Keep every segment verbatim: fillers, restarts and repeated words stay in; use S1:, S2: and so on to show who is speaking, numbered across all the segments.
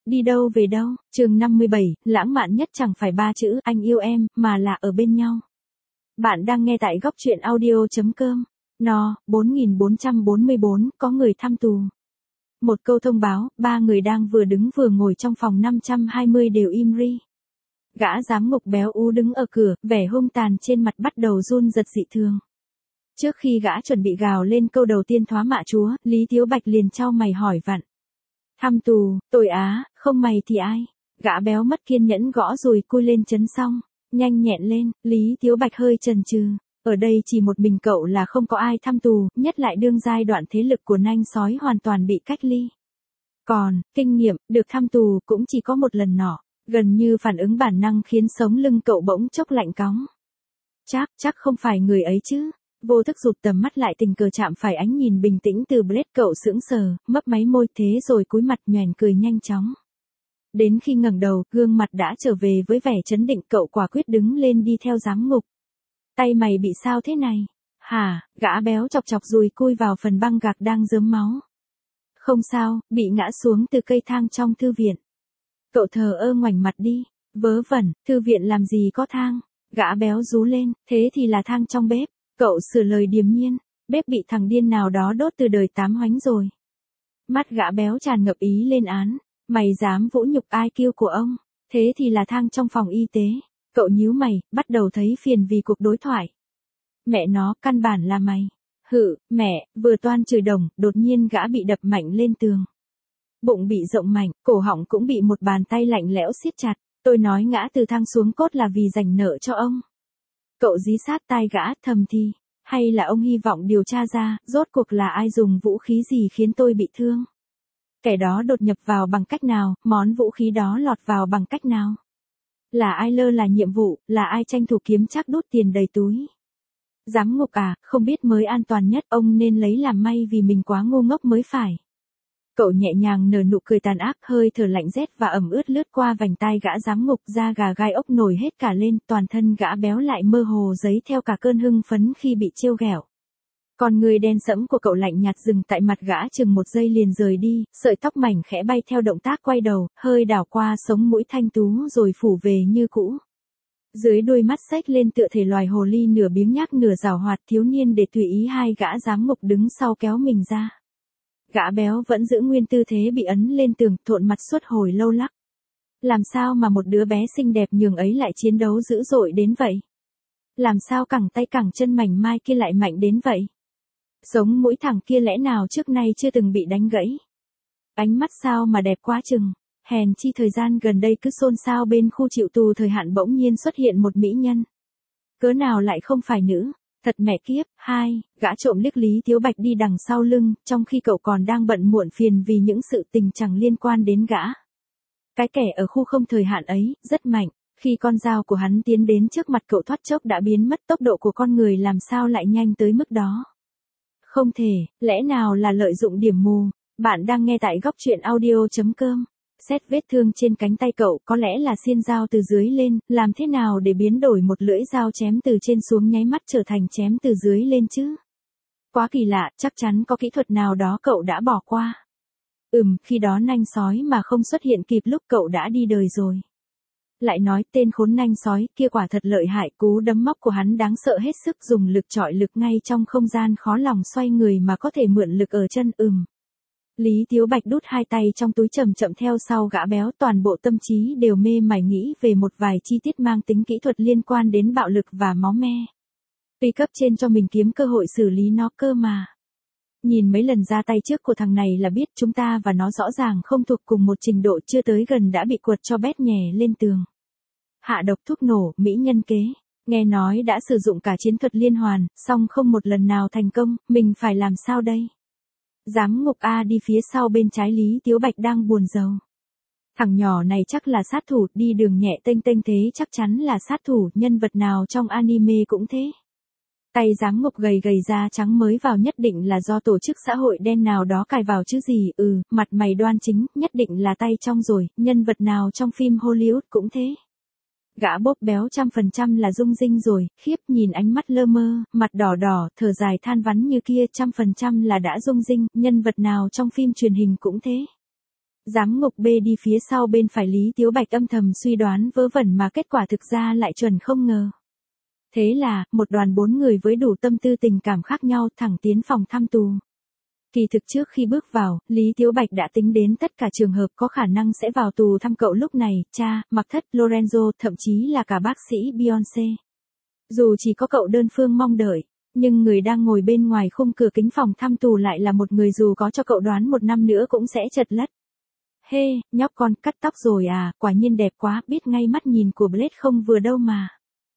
S1: đi đâu về đâu, chương năm mươi bảy, lãng mạn nhất chẳng phải ba chữ anh yêu em, mà là ở bên nhau. Bạn đang nghe tại góc truyện audio.com. No, bốn nghìn bốn trăm bốn mươi bốn, có người thăm tù. Một câu thông báo, ba người đang vừa đứng vừa ngồi trong phòng năm trăm hai mươi đều im ri. Gã giám ngục béo ú đứng ở cửa, vẻ hung tàn trên mặt bắt đầu run giật dị thường. Trước khi gã chuẩn bị gào lên câu đầu tiên thoá mạ chúa, Lý Tiếu Bạch liền chau mày hỏi vặn. Thăm tù, tội á, không mày thì ai? Gã béo mất kiên nhẫn gõ rồi cui lên chấn xong, nhanh nhẹn lên, Lý Tiếu Bạch hơi chần chừ. Ở đây chỉ một mình cậu là không có ai thăm tù, nhất lại đương giai đoạn thế lực của nanh sói hoàn toàn bị cách ly. Còn, kinh nghiệm, được thăm tù cũng chỉ có một lần nọ, gần như phản ứng bản năng khiến sống lưng cậu bỗng chốc lạnh cóng. Chắc, chắc không phải người ấy chứ. Vô thức rụt tầm mắt lại tình cờ chạm phải ánh nhìn bình tĩnh từ Blade, cậu sững sờ, mấp máy môi thế rồi cúi mặt nhoẻn cười nhanh chóng. Đến khi ngẩng đầu, gương mặt đã trở về với vẻ chấn định, cậu quả quyết đứng lên đi theo giám ngục. Tay mày bị sao thế này? Hả? Gã béo chọc chọc dùi cui vào phần băng gạc đang rớm máu. Không sao, bị ngã xuống từ cây thang trong thư viện. Cậu thờ ơ ngoảnh mặt đi. Vớ vẩn, thư viện làm gì có thang? Gã béo rú lên, thế thì là thang trong bếp. Cậu sửa lời điềm nhiên, bếp bị thằng điên nào đó đốt từ đời tám hoánh rồi. Mắt gã béo tràn ngập ý lên án, mày dám vũ nhục i kiu của ông, thế thì là thang trong phòng y tế. Cậu nhíu mày, bắt đầu thấy phiền vì cuộc đối thoại. Mẹ nó, căn bản là mày. Hự, mẹ, vừa toan chửi đồng, đột nhiên gã bị đập mạnh lên tường. Bụng bị rộng mảnh, cổ họng cũng bị một bàn tay lạnh lẽo siết chặt. Tôi nói ngã từ thang xuống cốt là vì dành nợ cho ông. Cậu dí sát tai gã, thầm thì, hay là ông hy vọng điều tra ra, rốt cuộc là ai dùng vũ khí gì khiến tôi bị thương? Kẻ đó đột nhập vào bằng cách nào, món vũ khí đó lọt vào bằng cách nào? Là ai lơ là nhiệm vụ, là ai tranh thủ kiếm chắc đút tiền đầy túi? Giám ngục à, không biết mới an toàn nhất, ông nên lấy làm may vì mình quá ngu ngốc mới phải. Cậu nhẹ nhàng nở nụ cười tàn ác, hơi thở lạnh rét và ẩm ướt lướt qua vành tai gã giám ngục, da gà gai ốc nổi hết cả lên, toàn thân gã béo lại mơ hồ giấy theo cả cơn hưng phấn khi bị trêu ghẹo. Còn người đen sẫm của cậu lạnh nhạt dừng tại mặt gã chừng một giây liền rời đi, sợi tóc mảnh khẽ bay theo động tác quay đầu, hơi đảo qua sống mũi thanh tú rồi phủ về như cũ. Dưới đôi mắt xếch lên tựa thể loài hồ ly nửa biếng nhác nửa giảo hoạt thiếu niên để tùy ý hai gã giám ngục đứng sau kéo mình ra. Gã béo vẫn giữ nguyên tư thế bị ấn lên tường, thộn mặt suốt hồi lâu lắc. Làm sao mà một đứa bé xinh đẹp nhường ấy lại chiến đấu dữ dội đến vậy? Làm sao cẳng tay cẳng chân mảnh mai kia lại mạnh đến vậy? Sống mũi thẳng kia lẽ nào trước nay chưa từng bị đánh gãy? Ánh mắt sao mà đẹp quá chừng? Hèn chi thời gian gần đây cứ xôn xao bên khu chịu tù thời hạn bỗng nhiên xuất hiện một mỹ nhân. Cớ nào lại không phải nữ? Thật mẹ kiếp. Hai, gã trộm liếc Lý Tiếu Bạch đi đằng sau lưng, trong khi cậu còn đang bận muộn phiền vì những sự tình chẳng liên quan đến gã. Cái kẻ ở khu không thời hạn ấy, rất mạnh, khi con dao của hắn tiến đến trước mặt cậu thoát chốc đã biến mất, tốc độ của con người làm sao lại nhanh tới mức đó. Không thể, lẽ nào là lợi dụng điểm mù. Bạn đang nghe tại góc truyện audio.com. Xét vết thương trên cánh tay cậu, có lẽ là xiên dao từ dưới lên, làm thế nào để biến đổi một lưỡi dao chém từ trên xuống nháy mắt trở thành chém từ dưới lên chứ? Quá kỳ lạ, chắc chắn có kỹ thuật nào đó cậu đã bỏ qua. Ừm, khi đó nanh sói mà không xuất hiện kịp lúc cậu đã đi đời rồi. Lại nói tên khốn nanh sói kia quả thật lợi hại, cú đấm móc của hắn đáng sợ hết sức, dùng lực trọi lực ngay trong không gian khó lòng xoay người mà có thể mượn lực ở chân. Ừm. Lý Tiếu Bạch đút hai tay trong túi chậm chậm theo sau gã béo, toàn bộ tâm trí đều mê mải nghĩ về một vài chi tiết mang tính kỹ thuật liên quan đến bạo lực và máu me. Tuy cấp trên cho mình kiếm cơ hội xử lý nó cơ mà. Nhìn mấy lần ra tay trước của thằng này là biết chúng ta và nó rõ ràng không thuộc cùng một trình độ, chưa tới gần đã bị quật cho bét nhè lên tường. Hạ độc thuốc nổ, mỹ nhân kế. Nghe nói đã sử dụng cả chiến thuật liên hoàn, song không một lần nào thành công, mình phải làm sao đây? Giám ngục A đi phía sau bên trái Lý Tiếu Bạch đang buồn rầu. Thằng nhỏ này chắc là sát thủ, đi đường nhẹ tênh tênh thế chắc chắn là sát thủ, nhân vật nào trong anime cũng thế. Tay giám ngục gầy gầy da trắng mới vào nhất định là do tổ chức xã hội đen nào đó cài vào chứ gì. Ừ, mặt mày đoan chính, nhất định là tay trong rồi, nhân vật nào trong phim Hollywood cũng thế. Gã bốp béo trăm phần trăm là Dung Dinh rồi, khiếp, nhìn ánh mắt lơ mơ, mặt đỏ đỏ, thở dài than vắn như kia, trăm phần trăm là đã Dung Dinh, nhân vật nào trong phim truyền hình cũng thế. Giám ngục B đi phía sau bên phải Lý Tiếu Bạch âm thầm suy đoán vớ vẩn mà kết quả thực ra lại chuẩn không ngờ. Thế là, một đoàn bốn người với đủ tâm tư tình cảm khác nhau thẳng tiến phòng thăm tù. Kỳ thực trước khi bước vào, Lý Tiếu Bạch đã tính đến tất cả trường hợp có khả năng sẽ vào tù thăm cậu lúc này, cha, Mặc Thất, Lorenzo, thậm chí là cả bác sĩ Beyoncé. Dù chỉ có cậu đơn phương mong đợi, nhưng người đang ngồi bên ngoài khung cửa kính phòng thăm tù lại là một người dù có cho cậu đoán một năm nữa cũng sẽ chật lất. Hê, hey, nhóc con cắt tóc rồi à, quả nhiên đẹp quá, biết ngay mắt nhìn của Blade không vừa đâu mà.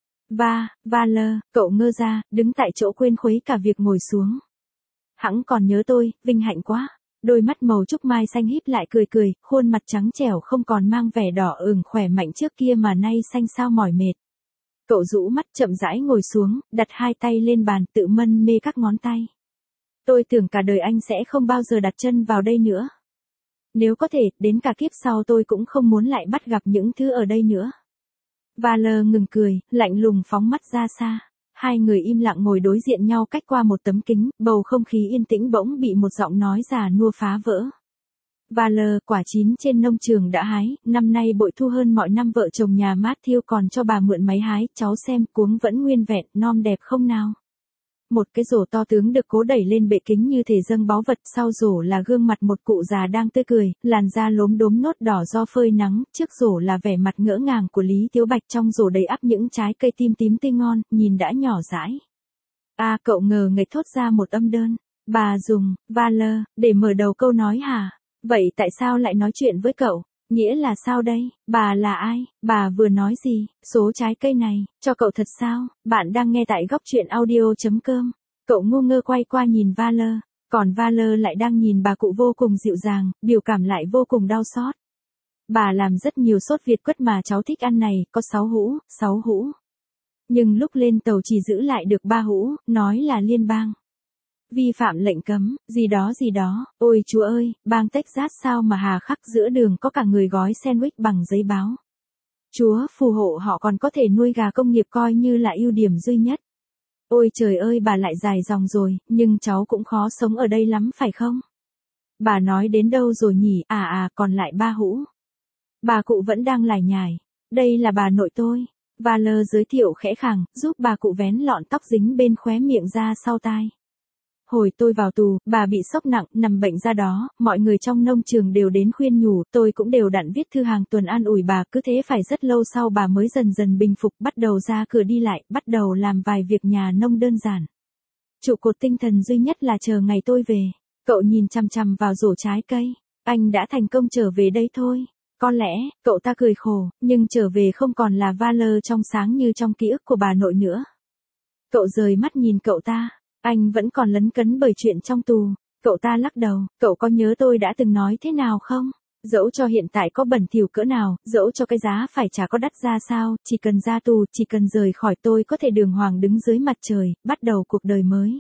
S1: Va, va lơ, cậu ngơ ra, đứng tại chỗ quên khuấy cả việc ngồi xuống. Hẵng còn nhớ tôi, vinh hạnh quá. Đôi mắt màu trúc mai xanh híp lại cười cười, khuôn mặt trắng trẻo không còn mang vẻ đỏ ửng khỏe mạnh trước kia mà nay xanh xao mỏi mệt. Cậu rũ mắt chậm rãi ngồi xuống, đặt hai tay lên bàn tự mân mê các ngón tay. Tôi tưởng cả đời anh sẽ không bao giờ đặt chân vào đây nữa. Nếu có thể, đến cả kiếp sau tôi cũng không muốn lại bắt gặp những thứ ở đây nữa. Valer ngừng cười, lạnh lùng phóng mắt ra xa. Hai người im lặng ngồi đối diện nhau cách qua một tấm kính, bầu không khí yên tĩnh bỗng bị một giọng nói già nua phá vỡ. Valer, quả chín trên nông trường đã hái, năm nay bội thu hơn mọi năm, vợ chồng nhà Matthew còn cho bà mượn máy hái, cháu xem cuống vẫn nguyên vẹn, non đẹp không nào. Một cái rổ to tướng được cố đẩy lên bệ kính như thể dâng báu vật, sau rổ là gương mặt một cụ già đang tươi cười, làn da lốm đốm nốt đỏ do phơi nắng, trước rổ là vẻ mặt ngỡ ngàng của Lý Tiếu Bạch, trong rổ đầy ắp những trái cây tím tím tươi ngon, nhìn đã nhỏ dãi. A à, cậu ngờ ngạch thốt ra một âm đơn, bà dùng, Valer, để mở đầu câu nói hả? Vậy tại sao lại nói chuyện với cậu? Nghĩa là sao đây? Bà là ai? Bà vừa nói gì? Số trái cây này, cho cậu thật sao? Bạn đang nghe tại góc truyện audio.com. Cậu ngu ngơ quay qua nhìn Valer, còn Valer lại đang nhìn bà cụ vô cùng dịu dàng, biểu cảm lại vô cùng đau xót. Bà làm rất nhiều sốt Việt quất mà cháu thích ăn này, có sáu hũ, sáu hũ. Nhưng lúc lên tàu chỉ giữ lại được ba hũ, nói là liên bang. Vi phạm lệnh cấm, gì đó gì đó, ôi chúa ơi, bang Texas sao mà hà khắc giữa đường có cả người gói sandwich bằng giấy báo. Chúa phù hộ họ còn có thể nuôi gà công nghiệp coi như là ưu điểm duy nhất. Ôi trời ơi, bà lại dài dòng rồi, nhưng cháu cũng khó sống ở đây lắm phải không? Bà nói đến đâu rồi nhỉ? À à, còn lại ba hũ. Bà cụ vẫn đang lải nhải. Đây là bà nội tôi. Valer giới thiệu khẽ khàng, giúp bà cụ vén lọn tóc dính bên khóe miệng ra sau tai. Hồi tôi vào tù, bà bị sốc nặng, nằm bệnh ra đó, mọi người trong nông trường đều đến khuyên nhủ, tôi cũng đều đặn viết thư hàng tuần an ủi bà, cứ thế phải rất lâu sau bà mới dần dần bình phục, bắt đầu ra cửa đi lại, bắt đầu làm vài việc nhà nông đơn giản. Trụ cột tinh thần duy nhất là chờ ngày tôi về. Cậu nhìn chằm chằm vào rổ trái cây. Anh đã thành công trở về đây thôi. Có lẽ, cậu ta cười khổ, nhưng trở về không còn là Valer trong sáng như trong ký ức của bà nội nữa. Cậu rời mắt nhìn cậu ta. Anh vẫn còn lấn cấn bởi chuyện trong tù. Cậu ta lắc đầu, cậu có nhớ tôi đã từng nói thế nào không? Dẫu cho hiện tại có bẩn thỉu cỡ nào, dẫu cho cái giá phải trả có đắt ra sao, chỉ cần ra tù, chỉ cần rời khỏi tôi có thể đường hoàng đứng dưới mặt trời, bắt đầu cuộc đời mới.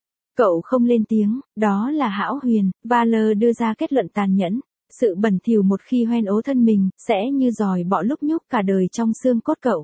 S1: Cậu không lên tiếng, đó là hão huyền, Valer đưa ra kết luận tàn nhẫn. Sự bẩn thỉu một khi hoen ố thân mình, sẽ như giòi bọ lúc nhúc cả đời trong xương cốt cậu.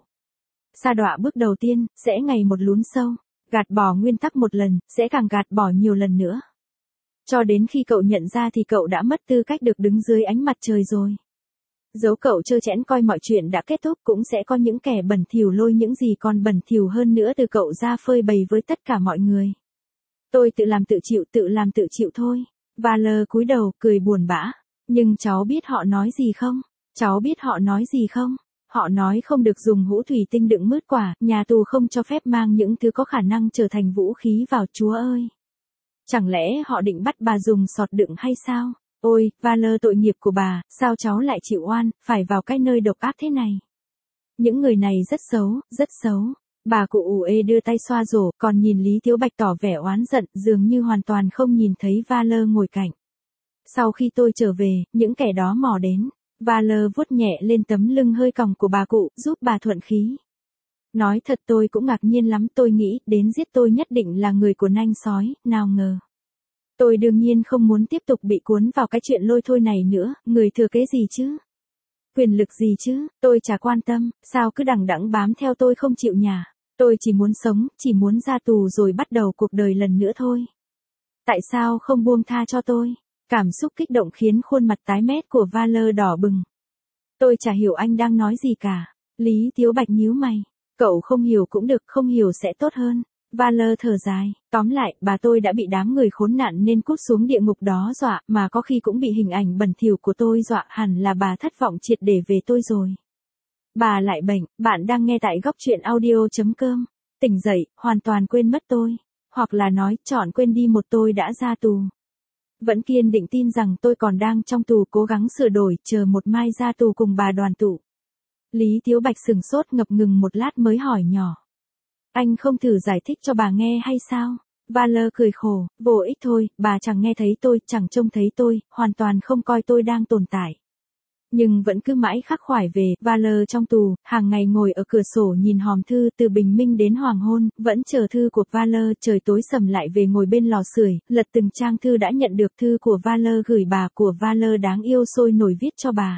S1: Sa đọa bước đầu tiên, sẽ ngày một lún sâu. Gạt bỏ nguyên tắc một lần, sẽ càng gạt bỏ nhiều lần nữa. Cho đến khi cậu nhận ra thì cậu đã mất tư cách được đứng dưới ánh mặt trời rồi. Dẫu cậu trơ trẽn coi mọi chuyện đã kết thúc, cũng sẽ có những kẻ bẩn thỉu lôi những gì còn bẩn thỉu hơn nữa từ cậu ra phơi bày với tất cả mọi người. Tôi tự làm tự chịu, tự làm tự chịu thôi. Valer cúi đầu, cười buồn bã. Nhưng cháu biết họ nói gì không? Cháu biết họ nói gì không? Họ nói không được dùng hũ thủy tinh đựng mứt quả, nhà tù không cho phép mang những thứ có khả năng trở thành vũ khí vào, chúa ơi. Chẳng lẽ họ định bắt bà dùng sọt đựng hay sao? Ôi, Valer, tội nghiệp của bà, sao cháu lại chịu oan, phải vào cái nơi độc ác thế này? Những người này rất xấu, rất xấu. Bà cụ ủ ê đưa tay xoa rổ, còn nhìn Lý Tiếu Bạch tỏ vẻ oán giận, dường như hoàn toàn không nhìn thấy Valer ngồi cạnh. Sau khi tôi trở về, những kẻ đó mò đến. Valer vuốt nhẹ lên tấm lưng hơi còng của bà cụ, giúp bà thuận khí. Nói thật tôi cũng ngạc nhiên lắm, tôi nghĩ, đến giết tôi nhất định là người của nanh sói, nào ngờ. Tôi đương nhiên không muốn tiếp tục bị cuốn vào cái chuyện lôi thôi này nữa, người thừa kế gì chứ? Quyền lực gì chứ, tôi chả quan tâm, sao cứ đằng đẵng bám theo tôi không chịu nhả. Tôi chỉ muốn sống, chỉ muốn ra tù rồi bắt đầu cuộc đời lần nữa thôi. Tại sao không buông tha cho tôi? Cảm xúc kích động khiến khuôn mặt tái mét của Valor đỏ bừng. Tôi chả hiểu anh đang nói gì cả. Lý Tiếu Bạch nhíu mày. Cậu không hiểu cũng được, không hiểu sẽ tốt hơn. Valor thở dài. Tóm lại, bà tôi đã bị đám người khốn nạn nên cút xuống địa ngục đó dọa, mà có khi cũng bị hình ảnh bẩn thỉu của tôi dọa, hẳn là bà thất vọng triệt để về tôi rồi. Bà lại bệnh. Bạn đang nghe tại góc truyện audio.com. Tỉnh dậy, hoàn toàn quên mất tôi. Hoặc là nói, chọn quên đi một tôi đã ra tù. Vẫn kiên định tin rằng tôi còn đang trong tù, cố gắng sửa đổi, chờ một mai ra tù cùng bà đoàn tụ. Lý Tiếu Bạch sừng sốt ngập ngừng một lát mới hỏi nhỏ. Anh không thử giải thích cho bà nghe hay sao? Valor cười khổ, vô ích thôi, bà chẳng nghe thấy tôi, chẳng trông thấy tôi, hoàn toàn không coi tôi đang tồn tại. Nhưng vẫn cứ mãi khắc khoải về, Valor trong tù, hàng ngày ngồi ở cửa sổ nhìn hòm thư từ bình minh đến hoàng hôn, vẫn chờ thư của Valor, trời tối sầm lại về ngồi bên lò sưởi, lật từng trang thư đã nhận được, thư của Valor gửi bà, của Valor đáng yêu sôi nổi viết cho bà.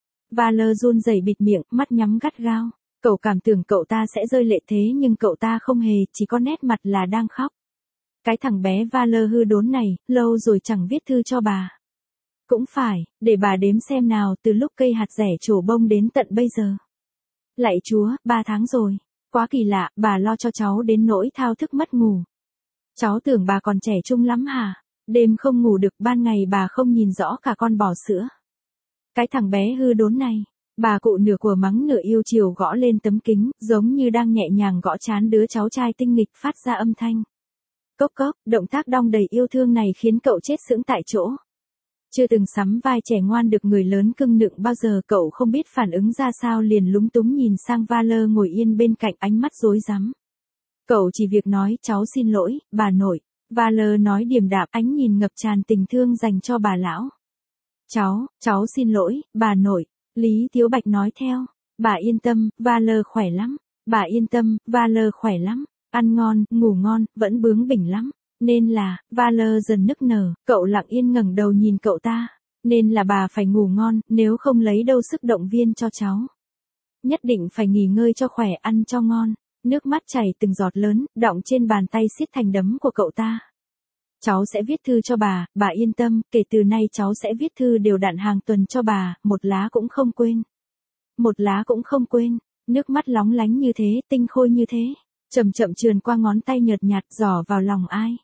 S1: Valor run rẩy bịt miệng, mắt nhắm gắt gao. Cậu cảm tưởng cậu ta sẽ rơi lệ thế nhưng cậu ta không hề, chỉ có nét mặt là đang khóc. Cái thằng bé Valor hư đốn này, lâu rồi chẳng viết thư cho bà. Cũng phải, để bà đếm xem nào, từ lúc cây hạt rẻ trổ bông đến tận bây giờ. Lạy Chúa, ba tháng rồi. Quá kỳ lạ, bà lo cho cháu đến nỗi thao thức mất ngủ. Cháu tưởng bà còn trẻ trung lắm hả? Đêm không ngủ được, ban ngày bà không nhìn rõ cả con bò sữa. Cái thằng bé hư đốn này. Bà cụ nửa của mắng nửa yêu chiều gõ lên tấm kính, giống như đang nhẹ nhàng gõ trán đứa cháu trai tinh nghịch, phát ra âm thanh. Cốc cốc, động tác đong đầy yêu thương này khiến cậu chết sững tại chỗ. Chưa từng sắm vai trẻ ngoan được người lớn cưng nựng bao giờ, cậu không biết phản ứng ra sao, liền lúng túng nhìn sang Valor ngồi yên bên cạnh, ánh mắt rối rắm. Cậu chỉ việc nói, cháu xin lỗi, bà nội. Valor nói điềm đạm, ánh nhìn ngập tràn tình thương dành cho bà lão. Cháu, cháu xin lỗi, bà nội. Lý Tiếu Bạch nói theo. Bà yên tâm, Valor khỏe lắm. Bà yên tâm, Valor khỏe lắm. Ăn ngon, ngủ ngon, vẫn bướng bỉnh lắm. Nên là, Valor dần nức nở, cậu lặng yên ngẩng đầu nhìn cậu ta. Nên là bà phải ngủ ngon, nếu không lấy đâu sức động viên cho cháu. Nhất định phải nghỉ ngơi cho khỏe, ăn cho ngon. Nước mắt chảy từng giọt lớn, đọng trên bàn tay siết thành đấm của cậu ta. Cháu sẽ viết thư cho bà, bà yên tâm, kể từ nay cháu sẽ viết thư đều đặn hàng tuần cho bà, một lá cũng không quên. Một lá cũng không quên, nước mắt lóng lánh như thế, tinh khôi như thế, chậm chậm trườn qua ngón tay nhợt nhạt, giỏ vào lòng ai.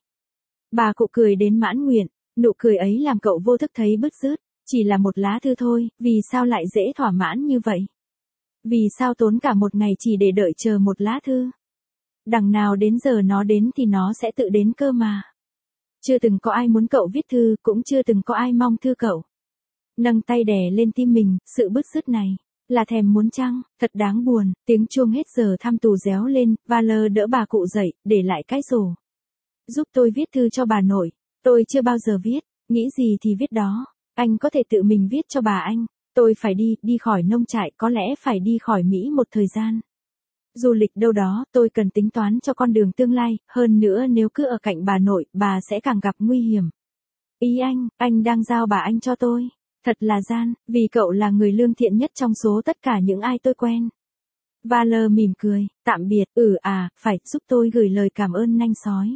S1: Bà cụ cười đến mãn nguyện, nụ cười ấy làm cậu vô thức thấy bứt rứt, chỉ là một lá thư thôi, vì sao lại dễ thỏa mãn như vậy? Vì sao tốn cả một ngày chỉ để đợi chờ một lá thư? Đằng nào đến giờ nó đến thì nó sẽ tự đến cơ mà. Chưa từng có ai muốn cậu viết thư, cũng chưa từng có ai mong thư cậu. Nâng tay đè lên tim mình, sự bứt rứt này, là thèm muốn chăng, thật đáng buồn, tiếng chuông hết giờ thăm tù réo lên, Valor đỡ bà cụ dậy, để lại cái rổ. Giúp tôi viết thư cho bà nội, tôi chưa bao giờ viết, nghĩ gì thì viết đó, anh có thể tự mình viết cho bà anh, tôi phải đi, đi khỏi nông trại, có lẽ phải đi khỏi Mỹ một thời gian. Du lịch đâu đó, tôi cần tính toán cho con đường tương lai, hơn nữa nếu cứ ở cạnh bà nội, bà sẽ càng gặp nguy hiểm. Ý anh, anh đang giao bà anh cho tôi. Thật là gian, vì cậu là người lương thiện nhất trong số tất cả những ai tôi quen. Valor mỉm cười, tạm biệt, ừ à, phải, giúp tôi gửi lời cảm ơn nanh sói.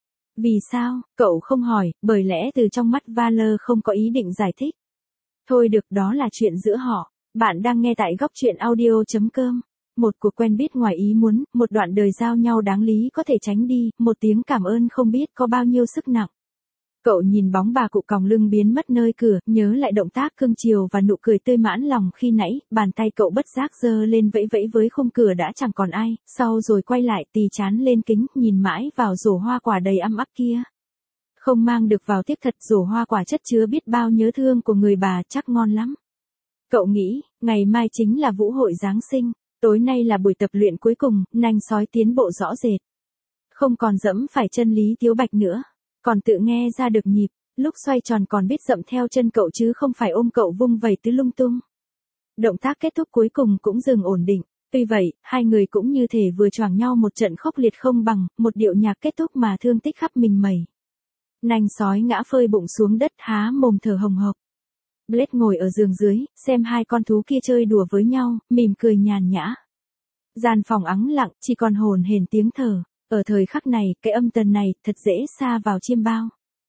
S1: Vì sao, cậu không hỏi, bởi lẽ từ trong mắt Valor không có ý định giải thích. Thôi được, đó là chuyện giữa họ. Bạn đang nghe tại góc truyện audio.com. Một cuộc quen biết ngoài ý muốn, một đoạn đời giao nhau đáng lý có thể tránh đi, một tiếng cảm ơn không biết có bao nhiêu sức nặng. Cậu nhìn bóng bà cụ còng lưng biến mất nơi cửa, nhớ lại động tác cưng chiều và nụ cười tươi mãn lòng khi nãy, bàn tay cậu bất giác giơ lên vẫy vẫy với khung cửa đã chẳng còn ai, sau rồi quay lại tì chán lên kính, nhìn mãi vào rổ hoa quả đầy ăm ắp kia. Không mang được vào tiếp thật, rổ hoa quả chất chứa biết bao nhớ thương của người bà, chắc ngon lắm. Cậu nghĩ, ngày mai chính là vũ hội Giáng sinh, tối nay là buổi tập luyện cuối cùng, nanh sói tiến bộ rõ rệt. Không còn dẫm phải chân Lý Tiếu Bạch nữa. Còn tự nghe ra được nhịp, lúc xoay tròn còn biết dậm theo chân cậu chứ không phải ôm cậu vung vẩy tứ lung tung. Động tác kết thúc cuối cùng cũng dừng ổn định, tuy vậy, hai người cũng như thể vừa choảng nhau một trận khốc liệt không bằng, một điệu nhạc kết thúc mà thương tích khắp mình mẩy. Nanh sói ngã phơi bụng xuống đất há mồm thở hồng hộc. Blade ngồi ở giường dưới, xem hai con thú kia chơi đùa với nhau, mỉm cười nhàn nhã. Gian phòng ắng lặng, chỉ còn hồn hển tiếng thở. Ở thời khắc này, cái âm tần này, thật dễ sa vào chiêm bao.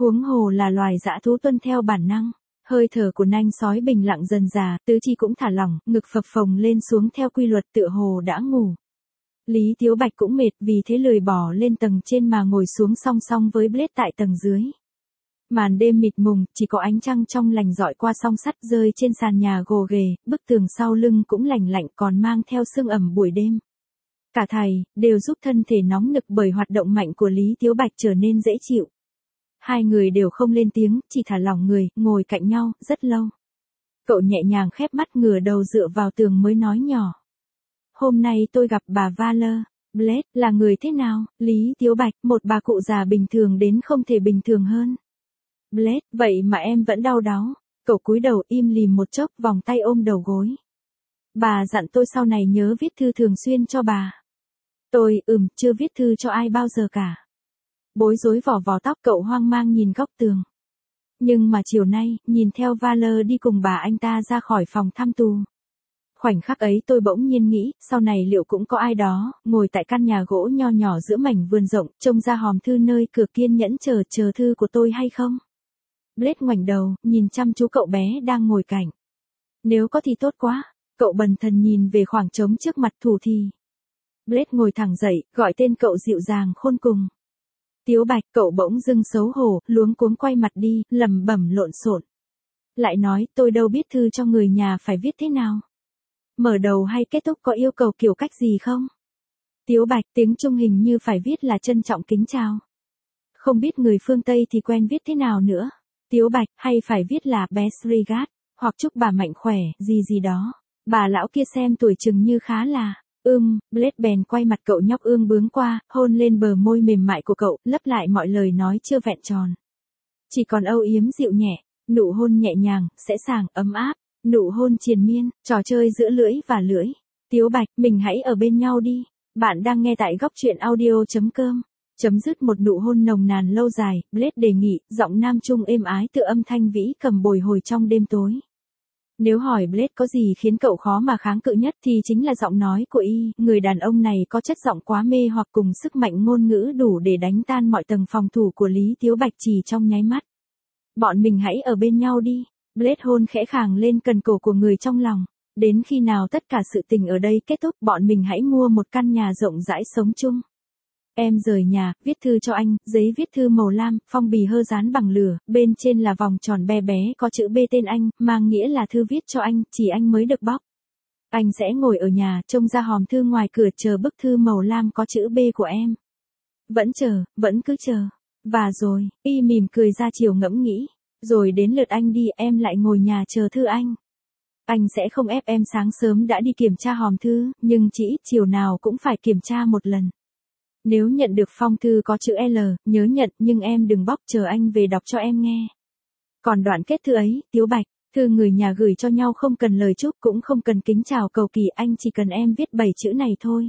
S1: Huống hồ là loài dã thú tuân theo bản năng. Hơi thở của nanh sói bình lặng dần dà, tứ chi cũng thả lỏng, ngực phập phồng lên xuống theo quy luật tựa hồ đã ngủ. Lý Tiếu Bạch cũng mệt vì thế lười bỏ lên tầng trên mà ngồi xuống song song với Blade tại tầng dưới. Màn đêm mịt mùng, chỉ có ánh trăng trong lành dọi qua song sắt rơi trên sàn nhà gồ ghề, bức tường sau lưng cũng lành lạnh còn mang theo sương ẩm buổi đêm. Cả thầy, đều giúp thân thể nóng nực bởi hoạt động mạnh của Lý Tiếu Bạch trở nên dễ chịu. Hai người đều không lên tiếng, chỉ thả lỏng người, ngồi cạnh nhau, rất lâu. Cậu nhẹ nhàng khép mắt ngửa đầu dựa vào tường mới nói nhỏ. Hôm nay tôi gặp bà Valor. Blade, là người thế nào? Lý Tiếu Bạch, một bà cụ già bình thường đến không thể bình thường hơn. Blade, vậy mà em vẫn đau đáu. Cậu cúi đầu im lìm một chốc, vòng tay ôm đầu gối. Bà dặn tôi sau này nhớ viết thư thường xuyên cho bà. Tôi, ừm, chưa viết thư cho ai bao giờ cả. Bối rối vỏ vỏ tóc cậu hoang mang nhìn góc tường. Nhưng mà chiều nay, nhìn theo Valor đi cùng bà anh ta ra khỏi phòng thăm tù. Khoảnh khắc ấy tôi bỗng nhiên nghĩ, sau này liệu cũng có ai đó, ngồi tại căn nhà gỗ nho nhỏ giữa mảnh vườn rộng, trông ra hòm thư nơi cửa kiên nhẫn chờ chờ thư của tôi hay không? Blade ngoảnh đầu, nhìn chăm chú cậu bé đang ngồi cạnh. Nếu có thì tốt quá, cậu bần thần nhìn về khoảng trống trước mặt thủ thì. Blade ngồi thẳng dậy, gọi tên cậu dịu dàng khôn cùng. Tiếu Bạch, cậu bỗng dưng xấu hổ, luống cuống quay mặt đi, lẩm bẩm lộn xộn. Lại nói, tôi đâu biết thư cho người nhà phải viết thế nào. Mở đầu hay kết thúc có yêu cầu kiểu cách gì không? Tiếu Bạch, tiếng Trung hình như phải viết là trân trọng kính chào. Không biết người phương Tây thì quen viết thế nào nữa. Tiếu Bạch, hay phải viết là best regard, hoặc chúc bà mạnh khỏe, gì gì đó. Bà lão kia xem tuổi chừng như khá là. Ưm, Blade bèn quay mặt cậu nhóc ương bướng qua, hôn lên bờ môi mềm mại của cậu, lấp lại mọi lời nói chưa vẹn tròn. Chỉ còn âu yếm dịu nhẹ, nụ hôn nhẹ nhàng, sẽ sàng, ấm áp, nụ hôn triền miên, trò chơi giữa lưỡi và lưỡi. Tiếu Bạch, mình hãy ở bên nhau đi. Bạn đang nghe tại góc truyện audio.com. Chấm dứt một nụ hôn nồng nàn lâu dài, Blade đề nghị, giọng nam trung êm ái tựa âm thanh vĩ cầm bồi hồi trong đêm tối. Nếu hỏi Blade có gì khiến cậu khó mà kháng cự nhất thì chính là giọng nói của y, người đàn ông này có chất giọng quá mê hoặc cùng sức mạnh ngôn ngữ đủ để đánh tan mọi tầng phòng thủ của Lý Tiếu Bạch chỉ trong nháy mắt. Bọn mình hãy ở bên nhau đi. Blade hôn khẽ khàng lên cần cổ của người trong lòng. Đến khi nào tất cả sự tình ở đây kết thúc, bọn mình hãy mua một căn nhà rộng rãi sống chung. Em rời nhà, viết thư cho anh, giấy viết thư màu lam, phong bì hơ dán bằng lửa, bên trên là vòng tròn bé bé có chữ B tên anh, mang nghĩa là thư viết cho anh, chỉ anh mới được bóc. Anh sẽ ngồi ở nhà, trông ra hòm thư ngoài cửa chờ bức thư màu lam có chữ B của em. Vẫn chờ, vẫn cứ chờ. Và rồi, y mỉm cười ra chiều ngẫm nghĩ. Rồi đến lượt anh đi, em lại ngồi nhà chờ thư anh. Anh sẽ không ép em sáng sớm đã đi kiểm tra hòm thư, nhưng chỉ ít chiều nào cũng phải kiểm tra một lần. Nếu nhận được phong thư có chữ L, nhớ nhận, nhưng em đừng bóc, chờ anh về đọc cho em nghe. Còn đoạn kết thư ấy, Tiếu Bạch, thư người nhà gửi cho nhau không cần lời chúc cũng không cần kính chào cầu kỳ, anh chỉ cần em viết bảy chữ này thôi.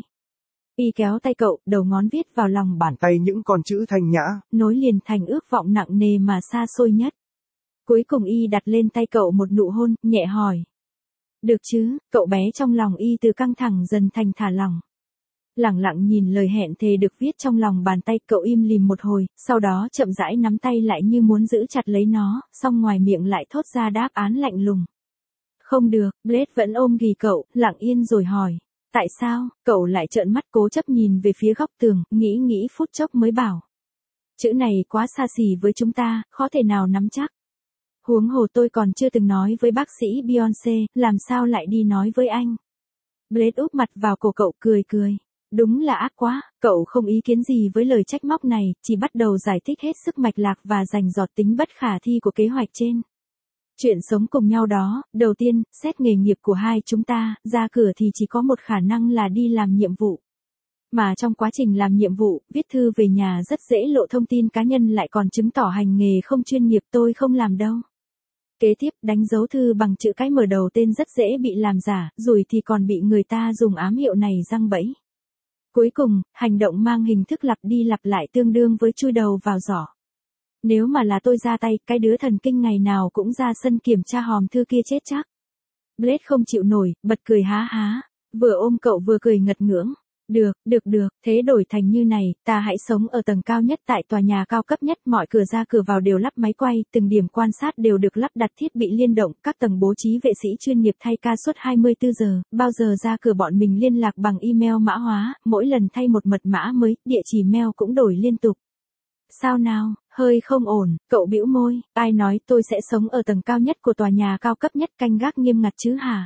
S1: Y kéo tay cậu, đầu ngón viết vào lòng bàn
S2: tay những con chữ thanh nhã,
S1: nối liền thành ước vọng nặng nề mà xa xôi nhất. Cuối cùng y đặt lên tay cậu một nụ hôn, nhẹ hỏi. Được chứ, cậu bé trong lòng y từ căng thẳng dần thành thả lỏng. Lẳng lặng nhìn lời hẹn thề được viết trong lòng bàn tay, cậu im lìm một hồi, sau đó chậm rãi nắm tay lại như muốn giữ chặt lấy nó, song ngoài miệng lại thốt ra đáp án lạnh lùng. Không được, Blade vẫn ôm ghì cậu, lặng yên rồi hỏi. Tại sao? Cậu lại trợn mắt cố chấp nhìn về phía góc tường, nghĩ nghĩ phút chốc mới bảo. Chữ này quá xa xỉ với chúng ta, khó thể nào nắm chắc. Huống hồ tôi còn chưa từng nói với bác sĩ Beyoncé, làm sao lại đi nói với anh. Blade úp mặt vào cổ cậu cười cười. Đúng là ác quá, cậu không ý kiến gì với lời trách móc này, chỉ bắt đầu giải thích hết sức mạch lạc và dành dọt tính bất khả thi của kế hoạch trên. Chuyện sống cùng nhau đó, đầu tiên, xét nghề nghiệp của hai chúng ta, ra cửa thì chỉ có một khả năng là đi làm nhiệm vụ. Mà trong quá trình làm nhiệm vụ, viết thư về nhà rất dễ lộ thông tin cá nhân lại còn chứng tỏ hành nghề không chuyên nghiệp, tôi không làm đâu. Kế tiếp, đánh dấu thư bằng chữ cái mở đầu tên rất dễ bị làm giả, rồi thì còn bị người ta dùng ám hiệu này giăng bẫy. Cuối cùng, hành động mang hình thức lặp đi lặp lại tương đương với chui đầu vào giỏ. Nếu mà là tôi ra tay, cái đứa thần kinh ngày nào cũng ra sân kiểm tra hòm thư kia chết chắc. Blade không chịu nổi, bật cười há há, vừa ôm cậu vừa cười ngật ngưỡng. Được, được được, thế đổi thành như này, ta hãy sống ở tầng cao nhất tại tòa nhà cao cấp nhất, mọi cửa ra cửa vào đều lắp máy quay, từng điểm quan sát đều được lắp đặt thiết bị liên động, các tầng bố trí vệ sĩ chuyên nghiệp thay ca suốt hai mươi tư giờ, bao giờ ra cửa bọn mình liên lạc bằng email mã hóa, mỗi lần thay một mật mã mới, địa chỉ mail cũng đổi liên tục. Sao nào, hơi không ổn, cậu bĩu môi, ai nói tôi sẽ sống ở tầng cao nhất của tòa nhà cao cấp nhất, canh gác nghiêm ngặt chứ hả?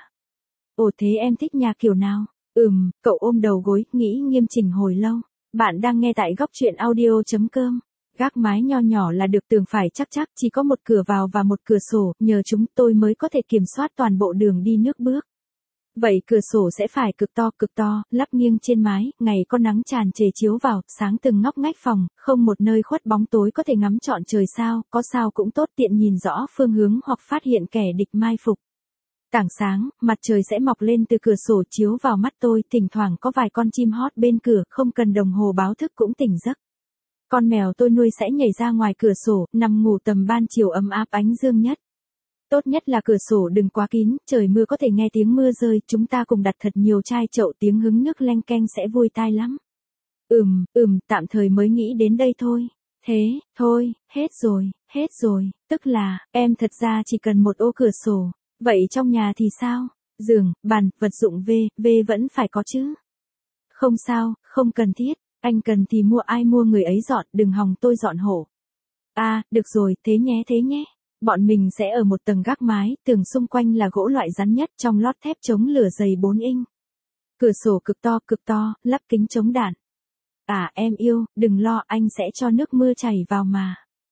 S1: Ồ thế em thích nhà kiểu nào? Ừm, cậu ôm đầu gối, nghĩ nghiêm chỉnh hồi lâu. Bạn đang nghe tại góc truyện audio.com. Gác mái nho nhỏ là được, tường phải chắc chắc, chỉ có một cửa vào và một cửa sổ, nhờ chúng tôi mới có thể kiểm soát toàn bộ đường đi nước bước. Vậy cửa sổ sẽ phải cực to cực to, lắp nghiêng trên mái, ngày có nắng tràn trề chiếu vào, sáng từng ngóc ngách phòng, không một nơi khuất bóng tối, có thể ngắm trọn trời sao, có sao cũng tốt, tiện nhìn rõ phương hướng hoặc phát hiện kẻ địch mai phục. Tảng sáng, mặt trời sẽ mọc lên từ cửa sổ chiếu vào mắt tôi, thỉnh thoảng có vài con chim hót bên cửa, không cần đồng hồ báo thức cũng tỉnh giấc. Con mèo tôi nuôi sẽ nhảy ra ngoài cửa sổ, nằm ngủ tầm ban chiều ấm áp ánh dương nhất. Tốt nhất là cửa sổ đừng quá kín, trời mưa có thể nghe tiếng mưa rơi, chúng ta cùng đặt thật nhiều chai chậu, tiếng hứng nước leng keng sẽ vui tai lắm. Ừm, ừm, tạm thời mới nghĩ đến đây thôi. Thế, thôi, hết rồi, hết rồi, tức là, em thật ra chỉ cần một ô cửa sổ. Vậy trong nhà thì sao? Giường, bàn, vật dụng V, V vẫn phải có chứ. Không sao, không cần thiết, anh cần thì mua, ai mua người ấy dọn, đừng hòng tôi dọn hộ. À, được rồi, thế nhé thế nhé. Bọn mình sẽ ở một tầng gác mái, tường xung quanh là gỗ loại rắn nhất, trong lót thép chống lửa dày bốn inch. Cửa sổ cực to cực to, lắp kính chống đạn. À em yêu, đừng lo, anh sẽ cho nước mưa chảy vào mà.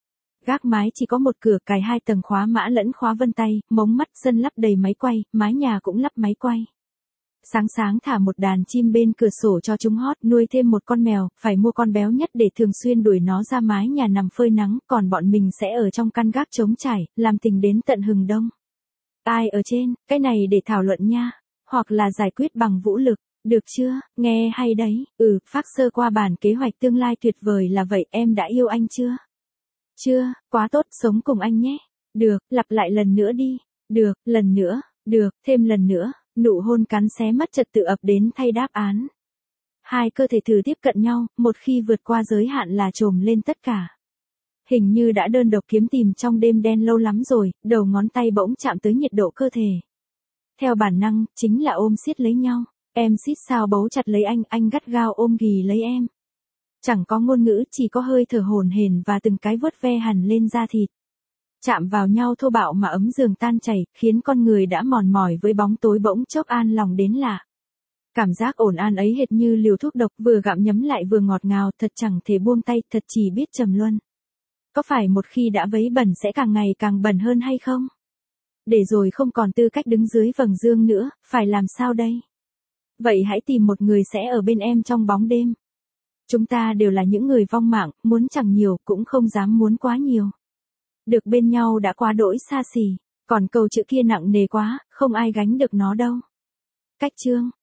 S1: Gác mái chỉ có một cửa, cài hai tầng khóa mã lẫn khóa vân tay, mống mắt, sân lắp đầy máy quay, mái nhà cũng lắp máy quay. Sáng sáng thả một đàn chim bên cửa sổ cho chúng hót, nuôi thêm một con mèo, phải mua con béo nhất để thường xuyên đuổi nó ra mái nhà nằm phơi nắng, còn bọn mình sẽ ở trong căn gác trống trải, làm tình đến tận hừng đông. Ai ở trên, cái này để thảo luận nha, hoặc là giải quyết bằng vũ lực, được chưa, nghe hay đấy, ừ, phác sơ qua bản kế hoạch tương lai tuyệt vời là vậy, em đã yêu anh chưa? Chưa, quá tốt, sống cùng anh nhé. Được, lặp lại lần nữa đi. Được, lần nữa, được, thêm lần nữa. Nụ hôn cắn xé mất trật tự ập đến thay đáp án. Hai cơ thể thử tiếp cận nhau, một khi vượt qua giới hạn là trồm lên tất cả. Hình như đã đơn độc kiếm tìm trong đêm đen lâu lắm rồi, đầu ngón tay bỗng chạm tới nhiệt độ cơ thể. Theo bản năng, chính là ôm siết lấy nhau. Em xít sao bấu chặt lấy anh, anh gắt gao ôm ghì lấy em. Chẳng có ngôn ngữ, chỉ có hơi thở hổn hển và từng cái vuốt ve hằn lên da thịt. Chạm vào nhau thô bạo mà ấm giường tan chảy, khiến con người đã mòn mỏi với bóng tối bỗng chốc an lòng đến lạ. Cảm giác ổn an ấy hệt như liều thuốc độc, vừa gặm nhấm lại vừa ngọt ngào, thật chẳng thể buông tay, thật chỉ biết trầm luân. Có phải một khi đã vấy bẩn sẽ càng ngày càng bẩn hơn hay không? Để rồi không còn tư cách đứng dưới vầng dương nữa, phải làm sao đây? Vậy hãy tìm một người sẽ ở bên em trong bóng đêm. Chúng ta đều là những người vong mạng, muốn chẳng nhiều, cũng không dám muốn quá nhiều. Được bên nhau đã quá đỗi xa xỉ, còn câu chữ kia nặng nề quá, không ai gánh được nó đâu. Cách chương